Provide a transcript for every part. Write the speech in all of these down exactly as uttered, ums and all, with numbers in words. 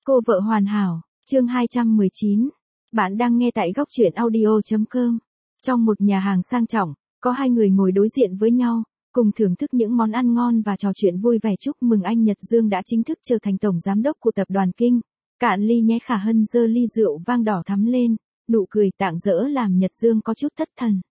Cô vợ hoàn hảo, chương hai trăm mười chín. Bạn đang nghe tại góc truyện audio chấm com. Trong một nhà hàng sang trọng, có hai người ngồi đối diện với nhau, cùng thưởng thức những món ăn ngon và trò chuyện vui vẻ chúc mừng anh Nhật Dương đã chính thức trở thành tổng giám đốc của tập đoàn King. Cạn ly nhé. Khả Hân giơ ly rượu vang đỏ thắm lên, nụ cười tạng dỡ làm Nhật Dương có chút thất thần.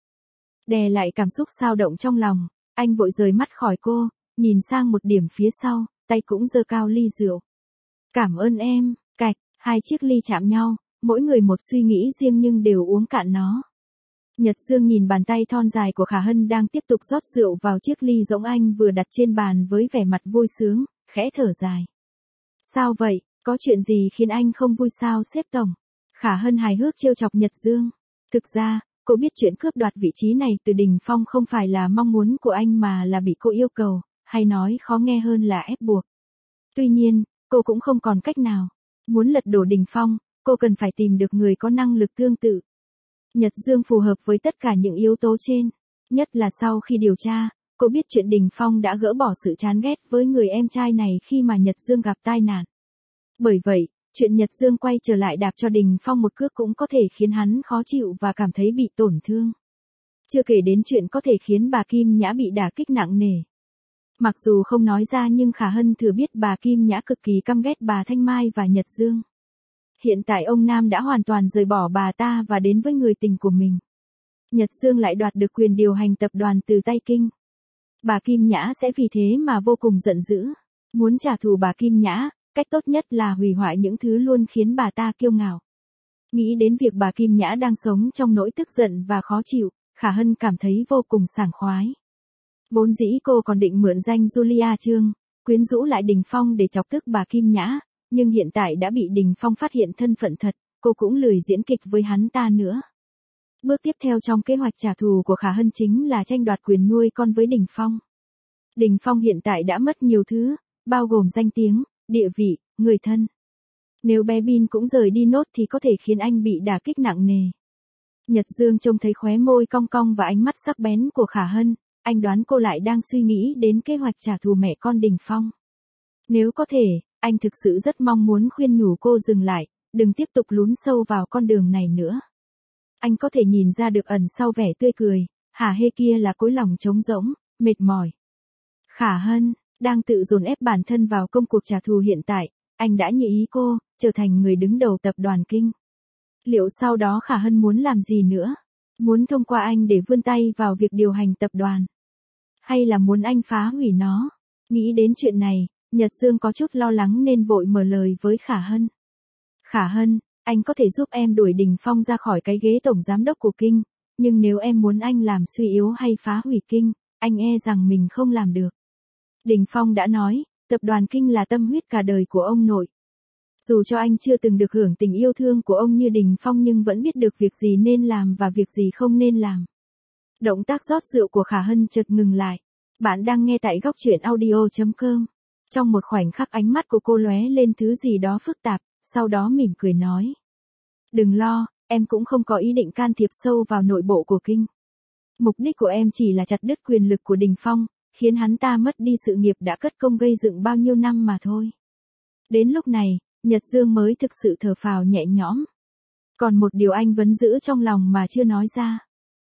Đè lại cảm xúc xao động trong lòng, anh vội rời mắt khỏi cô, nhìn sang một điểm phía sau, tay cũng giơ cao ly rượu. Cảm ơn em. Cạch, hai chiếc ly chạm nhau, mỗi người một suy nghĩ riêng nhưng đều uống cạn nó. Nhật Dương nhìn bàn tay thon dài của Khả Hân đang tiếp tục rót rượu vào chiếc ly rỗng anh vừa đặt trên bàn với vẻ mặt vui sướng, khẽ thở dài. Sao vậy, có chuyện gì khiến anh không vui sao sếp tổng? Khả Hân hài hước trêu chọc Nhật Dương. Thực ra, cô biết chuyện cướp đoạt vị trí này từ Đình Phong không phải là mong muốn của anh mà là bị cô yêu cầu, hay nói khó nghe hơn là ép buộc. Tuy nhiên, cô cũng không còn cách nào. Muốn lật đổ Đình Phong, cô cần phải tìm được người có năng lực tương tự. Nhật Dương phù hợp với tất cả những yếu tố trên. Nhất là sau khi điều tra, cô biết chuyện Đình Phong đã gỡ bỏ sự chán ghét với người em trai này khi mà Nhật Dương gặp tai nạn. Bởi vậy, chuyện Nhật Dương quay trở lại đạp cho Đình Phong một cước cũng có thể khiến hắn khó chịu và cảm thấy bị tổn thương. Chưa kể đến chuyện có thể khiến bà Kim Nhã bị đả kích nặng nề. Mặc dù không nói ra nhưng Khả Hân thừa biết bà Kim Nhã cực kỳ căm ghét bà Thanh Mai và Nhật Dương. Hiện tại ông Nam đã hoàn toàn rời bỏ bà ta và đến với người tình của mình. Nhật Dương lại đoạt được quyền điều hành tập đoàn từ tay King. Bà Kim Nhã sẽ vì thế mà vô cùng giận dữ. Muốn trả thù bà Kim Nhã, cách tốt nhất là hủy hoại những thứ luôn khiến bà ta kiêu ngạo. Nghĩ đến việc bà Kim Nhã đang sống trong nỗi tức giận và khó chịu, Khả Hân cảm thấy vô cùng sảng khoái. Vốn dĩ cô còn định mượn danh Julia Trương, quyến rũ lại Đình Phong để chọc tức bà Kim Nhã, nhưng hiện tại đã bị Đình Phong phát hiện thân phận thật, cô cũng lười diễn kịch với hắn ta nữa. Bước tiếp theo trong kế hoạch trả thù của Khả Hân chính là tranh đoạt quyền nuôi con với Đình Phong. Đình Phong hiện tại đã mất nhiều thứ, bao gồm danh tiếng, địa vị, người thân. Nếu bé Bin cũng rời đi nốt thì có thể khiến anh bị đả kích nặng nề. Nhật Dương trông thấy khóe môi cong cong và ánh mắt sắc bén của Khả Hân. Anh đoán cô lại đang suy nghĩ đến kế hoạch trả thù mẹ con Đình Phong. Nếu có thể, anh thực sự rất mong muốn khuyên nhủ cô dừng lại, đừng tiếp tục lún sâu vào con đường này nữa. Anh có thể nhìn ra được ẩn sau vẻ tươi cười, hả hê kia là cối lòng trống rỗng, mệt mỏi. Khả Hân, đang tự dồn ép bản thân vào công cuộc trả thù hiện tại, anh đã như ý cô, trở thành người đứng đầu tập đoàn King. Liệu sau đó Khả Hân muốn làm gì nữa? Muốn thông qua anh để vươn tay vào việc điều hành tập đoàn? Hay là muốn anh phá hủy nó? Nghĩ đến chuyện này, Nhật Dương có chút lo lắng nên vội mở lời với Khả Hân. Khả Hân, anh có thể giúp em đuổi Đình Phong ra khỏi cái ghế tổng giám đốc của King, nhưng nếu em muốn anh làm suy yếu hay phá hủy King, anh e rằng mình không làm được. Đình Phong đã nói, tập đoàn King là tâm huyết cả đời của ông nội. Dù cho anh chưa từng được hưởng tình yêu thương của ông như Đình Phong nhưng vẫn biết được việc gì nên làm và việc gì không nên làm. Động tác rót rượu của Khả Hân chợt ngừng lại. Bạn đang nghe tại góc truyện audio chấm com. Trong một khoảnh khắc ánh mắt của cô lóe lên thứ gì đó phức tạp, sau đó mỉm cười nói. Đừng lo, em cũng không có ý định can thiệp sâu vào nội bộ của King. Mục đích của em chỉ là chặt đứt quyền lực của Đình Phong, khiến hắn ta mất đi sự nghiệp đã cất công gây dựng bao nhiêu năm mà thôi. Đến lúc này, Nhật Dương mới thực sự thở phào nhẹ nhõm. Còn một điều anh vẫn giữ trong lòng mà chưa nói ra.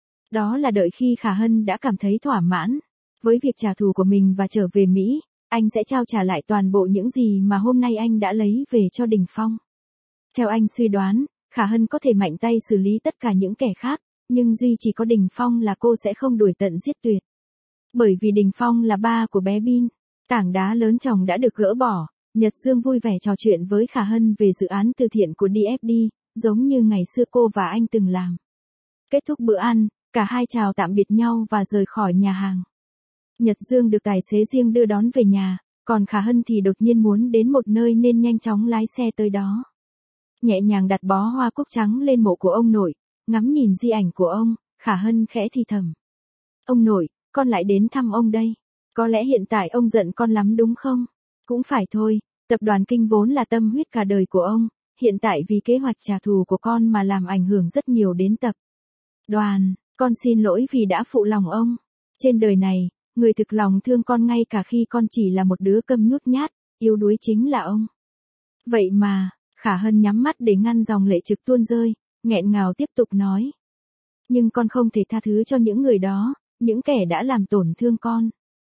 Đó là đợi khi Khả Hân đã cảm thấy thỏa mãn với việc trả thù của mình và trở về Mỹ, anh sẽ trao trả lại toàn bộ những gì mà hôm nay anh đã lấy về cho Đình Phong. Theo anh suy đoán, Khả Hân có thể mạnh tay xử lý tất cả những kẻ khác, nhưng duy chỉ có Đình Phong là cô sẽ không đuổi tận giết tuyệt. Bởi vì Đình Phong là ba của bé Bin, tảng đá lớn chồng đã được gỡ bỏ. Nhật Dương vui vẻ trò chuyện với Khả Hân về dự án từ thiện của đê ép đê, giống như ngày xưa cô và anh từng làm. Kết thúc bữa ăn, cả hai chào tạm biệt nhau và rời khỏi nhà hàng. Nhật Dương được tài xế riêng đưa đón về nhà, còn Khả Hân thì đột nhiên muốn đến một nơi nên nhanh chóng lái xe tới đó. Nhẹ nhàng đặt bó hoa cúc trắng lên mộ của ông nội, ngắm nhìn di ảnh của ông, Khả Hân khẽ thì thầm. Ông nội, con lại đến thăm ông đây. Có lẽ hiện tại ông giận con lắm đúng không? Cũng phải thôi, tập đoàn King vốn là tâm huyết cả đời của ông, hiện tại vì kế hoạch trả thù của con mà làm ảnh hưởng rất nhiều đến tập đoàn, con xin lỗi vì đã phụ lòng ông. Trên đời này, người thực lòng thương con ngay cả khi con chỉ là một đứa câm nhút nhát, yếu đuối chính là ông. Vậy mà, Khả Hân nhắm mắt để ngăn dòng lệ trực tuôn rơi, nghẹn ngào tiếp tục nói. Nhưng con không thể tha thứ cho những người đó, những kẻ đã làm tổn thương con.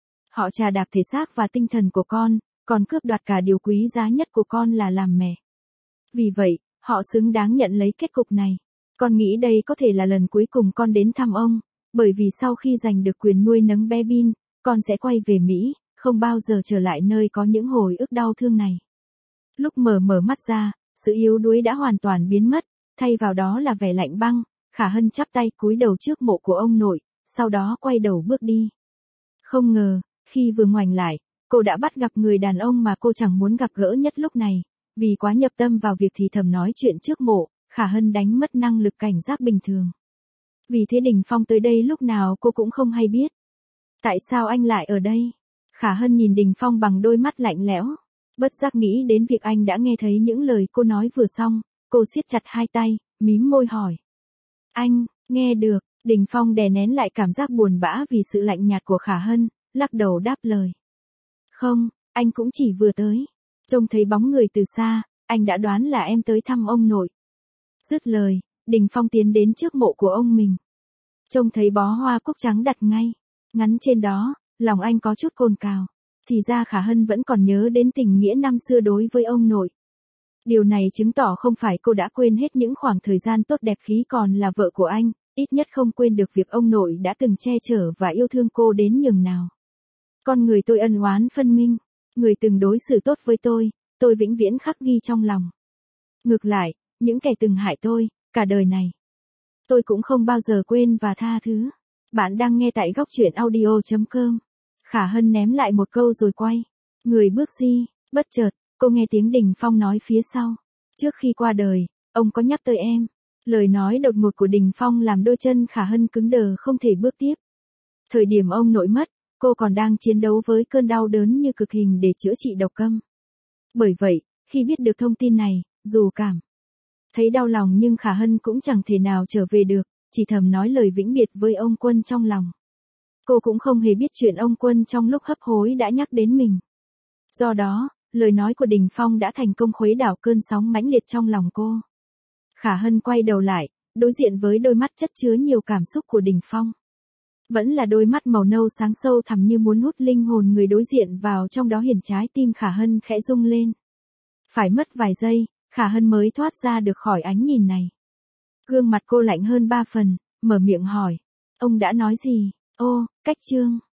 Họ trà đạp thể xác và tinh thần của con, còn cướp đoạt cả điều quý giá nhất của con là làm mẹ. Vì vậy, họ xứng đáng nhận lấy kết cục này. Con nghĩ đây có thể là lần cuối cùng con đến thăm ông, bởi vì sau khi giành được quyền nuôi nấng bé Bin, con sẽ quay về Mỹ, không bao giờ trở lại nơi có những hồi ức đau thương này. Lúc mở mở mắt ra, sự yếu đuối đã hoàn toàn biến mất, thay vào đó là vẻ lạnh băng. Khả Hân chắp tay cúi đầu trước mộ của ông nội, sau đó quay đầu bước đi. Không ngờ, khi vừa ngoảnh lại, cô đã bắt gặp người đàn ông mà cô chẳng muốn gặp gỡ nhất lúc này. Vì quá nhập tâm vào việc thì thầm nói chuyện trước mộ, Khả Hân đánh mất năng lực cảnh giác bình thường. Vì thế Đình Phong tới đây lúc nào cô cũng không hay biết. Tại sao anh lại ở đây? Khả Hân nhìn Đình Phong bằng đôi mắt lạnh lẽo. Bất giác nghĩ đến việc anh đã nghe thấy những lời cô nói vừa xong, cô siết chặt hai tay, mím môi hỏi. Anh, nghe được, Đình Phong đè nén lại cảm giác buồn bã vì sự lạnh nhạt của Khả Hân, lắc đầu đáp lời. Không, anh cũng chỉ vừa tới. Trông thấy bóng người từ xa, anh đã đoán là em tới thăm ông nội. Dứt lời, Đình Phong tiến đến trước mộ của ông mình. Trông thấy bó hoa cúc trắng đặt ngay, ngắn trên đó, lòng anh có chút cồn cào. Thì ra Khả Hân vẫn còn nhớ đến tình nghĩa năm xưa đối với ông nội. Điều này chứng tỏ không phải cô đã quên hết những khoảng thời gian tốt đẹp khi còn là vợ của anh, ít nhất không quên được việc ông nội đã từng che chở và yêu thương cô đến nhường nào. Con người tôi ân oán phân minh, người từng đối xử tốt với tôi, tôi vĩnh viễn khắc ghi trong lòng. Ngược lại, những kẻ từng hại tôi, cả đời này, tôi cũng không bao giờ quên và tha thứ. Bạn đang nghe tại góc truyện audio chấm com. Khả Hân ném lại một câu rồi quay người bước đi, bất chợt, cô nghe tiếng Đình Phong nói phía sau. Trước khi qua đời, ông có nhắc tới em. Lời nói đột ngột của Đình Phong làm đôi chân Khả Hân cứng đờ không thể bước tiếp. Thời điểm ông nội mất, cô còn đang chiến đấu với cơn đau đớn như cực hình để chữa trị độc câm. Bởi vậy, khi biết được thông tin này, dù cảm thấy đau lòng nhưng Khả Hân cũng chẳng thể nào trở về được, chỉ thầm nói lời vĩnh biệt với ông Quân trong lòng. Cô cũng không hề biết chuyện ông Quân trong lúc hấp hối đã nhắc đến mình. Do đó, lời nói của Đình Phong đã thành công khuấy đảo cơn sóng mãnh liệt trong lòng cô. Khả Hân quay đầu lại, đối diện với đôi mắt chất chứa nhiều cảm xúc của Đình Phong. Vẫn là đôi mắt màu nâu sáng sâu thẳm như muốn hút linh hồn người đối diện vào trong đó, hiển trái tim Khả Hân khẽ rung lên. Phải mất vài giây, Khả Hân mới thoát ra được khỏi ánh nhìn này. Gương mặt cô lạnh hơn ba phần, mở miệng hỏi. Ông đã nói gì? Ô, cách chương.